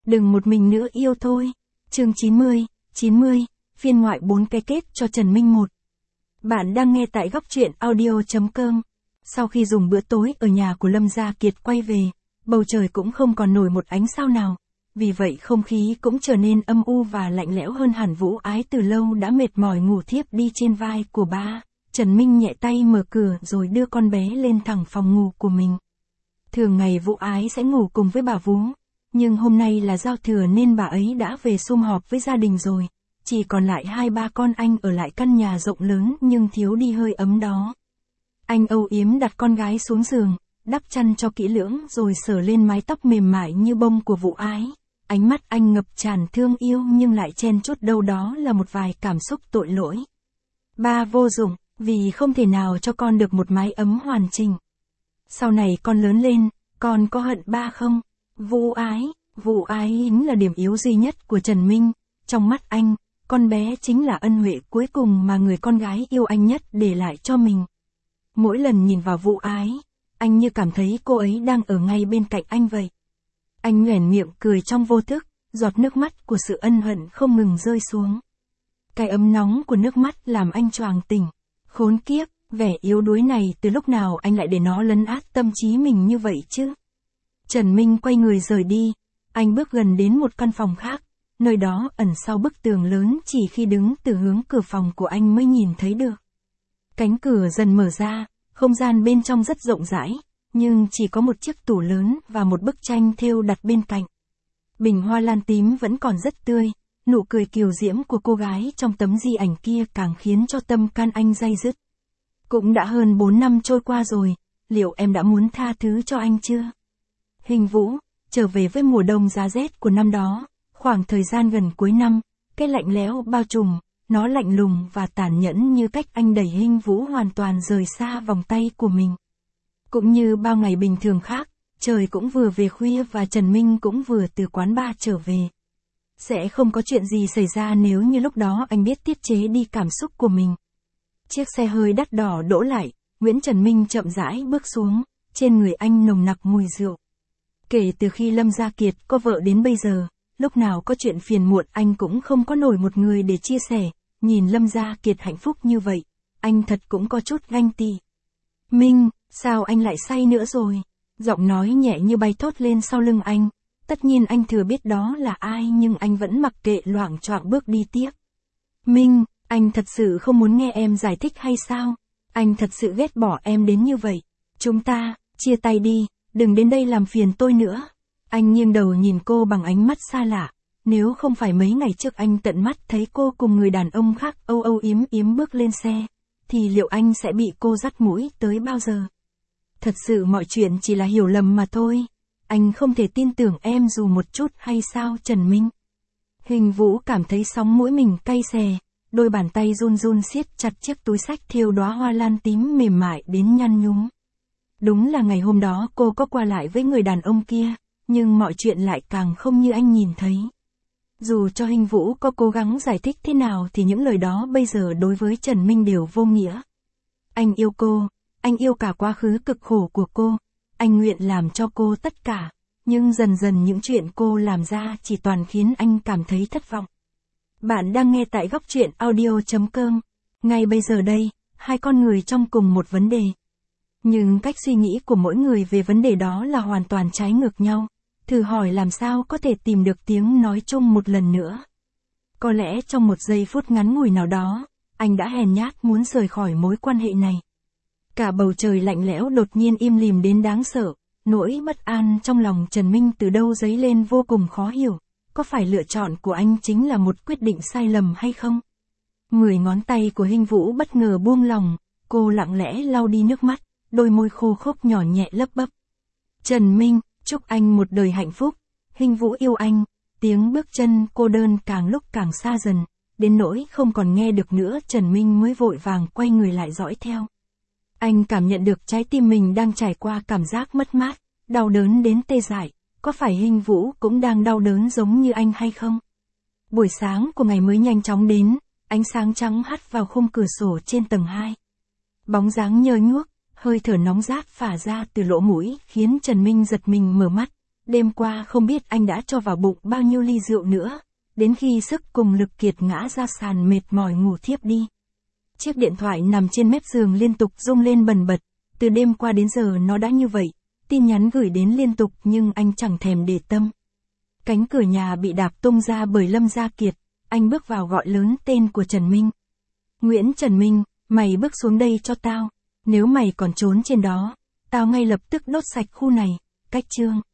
Đừng một mình nữa yêu thôi. Chương 90, phiên ngoại 4 cái kết cho Trần Minh 1. Bạn đang nghe tại góc truyện audio.com. Sau khi dùng bữa tối ở nhà của Lâm Gia Kiệt quay về, bầu trời cũng không còn nổi một ánh sao nào. Vì vậy không khí cũng trở nên âm u và lạnh lẽo hơn hẳn. Vũ Ái từ lâu đã mệt mỏi ngủ thiếp đi trên vai của ba. Trần Minh nhẹ tay mở cửa rồi đưa con bé lên thẳng phòng ngủ của mình. Thường ngày Vũ Ái sẽ ngủ cùng với bà Vú, nhưng hôm nay là giao thừa nên bà ấy đã về sum họp với gia đình rồi. Chỉ còn lại hai ba con anh ở lại căn nhà rộng lớn nhưng thiếu đi hơi ấm đó. Anh âu yếm đặt con gái xuống giường, đắp chăn cho kỹ lưỡng rồi sờ lên mái tóc mềm mại như bông của Vũ Ái. Ánh mắt anh ngập tràn thương yêu nhưng lại chen chốt đâu đó là một vài cảm xúc tội lỗi. Ba vô dụng, vì không thể nào cho con được một mái ấm hoàn chỉnh. Sau này con lớn lên, con có hận ba không? Vũ Ái chính là điểm yếu duy nhất của Trần Minh. Trong mắt anh, con bé chính là ân huệ cuối cùng mà người con gái yêu anh nhất để lại cho mình. Mỗi lần nhìn vào Vũ Ái, anh như cảm thấy cô ấy đang ở ngay bên cạnh anh vậy. Anh nhoẻn miệng cười trong vô thức, giọt nước mắt của sự ân hận không ngừng rơi xuống. Cái ấm nóng của nước mắt làm anh choàng tỉnh. Khốn kiếp, vẻ yếu đuối này từ lúc nào anh lại để nó lấn át tâm trí mình như vậy chứ? Trần Minh quay người rời đi, anh bước gần đến một căn phòng khác, nơi đó ẩn sau bức tường lớn chỉ khi đứng từ hướng cửa phòng của anh mới nhìn thấy được. Cánh cửa dần mở ra, không gian bên trong rất rộng rãi, nhưng chỉ có một chiếc tủ lớn và một bức tranh thêu đặt bên cạnh. Bình hoa lan tím vẫn còn rất tươi, nụ cười kiều diễm của cô gái trong tấm di ảnh kia càng khiến cho tâm can anh day dứt. Cũng đã hơn 4 năm trôi qua rồi, liệu em đã muốn tha thứ cho anh chưa? Hình Vũ, trở về với mùa đông giá rét của năm đó, khoảng thời gian gần cuối năm, cái lạnh lẽo bao trùm, nó lạnh lùng và tàn nhẫn như cách anh đẩy Hình Vũ hoàn toàn rời xa vòng tay của mình. Cũng như bao ngày bình thường khác, trời cũng vừa về khuya và Trần Minh cũng vừa từ quán bar trở về. Sẽ không có chuyện gì xảy ra nếu như lúc đó anh biết tiết chế đi cảm xúc của mình. Chiếc xe hơi đắt đỏ đỗ lại, Nguyễn Trần Minh chậm rãi bước xuống, trên người anh nồng nặc mùi rượu. Kể từ khi Lâm Gia Kiệt có vợ đến bây giờ, lúc nào có chuyện phiền muộn anh cũng không có nổi một người để chia sẻ, nhìn Lâm Gia Kiệt hạnh phúc như vậy, anh thật cũng có chút ganh tị. Minh, sao anh lại say nữa rồi? Giọng nói nhẹ như bay thốt lên sau lưng anh, tất nhiên anh thừa biết đó là ai nhưng anh vẫn mặc kệ loạng choạng bước đi tiếp. Minh, anh thật sự không muốn nghe em giải thích hay sao? Anh thật sự ghét bỏ em đến như vậy. Chúng ta, chia tay đi, đừng đến đây làm phiền tôi nữa. Anh nghiêng đầu nhìn cô bằng ánh mắt xa lạ. Nếu không phải mấy ngày trước anh tận mắt thấy cô cùng người đàn ông khác âu âu yếm yếm bước lên xe, thì liệu anh sẽ bị cô dắt mũi tới bao giờ? Thật sự mọi chuyện chỉ là hiểu lầm mà thôi. Anh không thể tin tưởng em dù một chút hay sao Trần Minh? Hình Vũ cảm thấy sóng mũi mình cay xè. Đôi bàn tay run run siết chặt chiếc túi xách thêu đóa hoa lan tím mềm mại đến nhăn nhúm. Đúng là ngày hôm đó cô có qua lại với người đàn ông kia, nhưng mọi chuyện lại càng không như anh nhìn thấy. Dù cho Hình Vũ có cố gắng giải thích thế nào thì những lời đó bây giờ đối với Trần Minh đều vô nghĩa. Anh yêu cô, anh yêu cả quá khứ cực khổ của cô, anh nguyện làm cho cô tất cả, nhưng dần dần những chuyện cô làm ra chỉ toàn khiến anh cảm thấy thất vọng. Bạn đang nghe tại góc truyện audio.com. Ngay bây giờ đây, hai con người trong cùng một vấn đề. Nhưng cách suy nghĩ của mỗi người về vấn đề đó là hoàn toàn trái ngược nhau. Thử hỏi làm sao có thể tìm được tiếng nói chung một lần nữa. Có lẽ trong một giây phút ngắn ngủi nào đó, anh đã hèn nhát muốn rời khỏi mối quan hệ này. Cả bầu trời lạnh lẽo đột nhiên im lìm đến đáng sợ, nỗi bất an trong lòng Trần Minh từ đâu dấy lên vô cùng khó hiểu. Có phải lựa chọn của anh chính là một quyết định sai lầm hay không? 10 ngón tay của Hình Vũ bất ngờ buông lỏng, cô lặng lẽ lau đi nước mắt, đôi môi khô khốc nhỏ nhẹ lấp bấp. Trần Minh, chúc anh một đời hạnh phúc. Hình Vũ yêu anh. Tiếng bước chân cô đơn càng lúc càng xa dần, đến nỗi không còn nghe được nữa. Trần Minh mới vội vàng quay người lại dõi theo. Anh cảm nhận được trái tim mình đang trải qua cảm giác mất mát, đau đớn đến tê dại. Có phải Hình Vũ cũng đang đau đớn giống như anh hay không? Buổi sáng của ngày mới nhanh chóng đến, ánh sáng trắng hắt vào khung cửa sổ trên tầng 2. Bóng dáng nhơ nhuốc, hơi thở nóng rát phả ra từ lỗ mũi khiến Trần Minh giật mình mở mắt, Đêm qua không biết anh đã cho vào bụng bao nhiêu ly rượu nữa, đến khi sức cùng lực kiệt ngã ra sàn mệt mỏi ngủ thiếp đi. Chiếc điện thoại nằm trên mép giường liên tục rung lên bần bật, từ đêm qua đến giờ nó đã như vậy, tin nhắn gửi đến liên tục nhưng anh chẳng thèm để tâm. Cánh cửa nhà bị đạp tung ra bởi Lâm Gia Kiệt, anh bước vào gọi lớn tên của Trần Minh. Nguyễn Trần Minh, mày bước xuống đây cho tao, nếu mày còn trốn trên đó, tao ngay lập tức đốt sạch khu này, cách chương.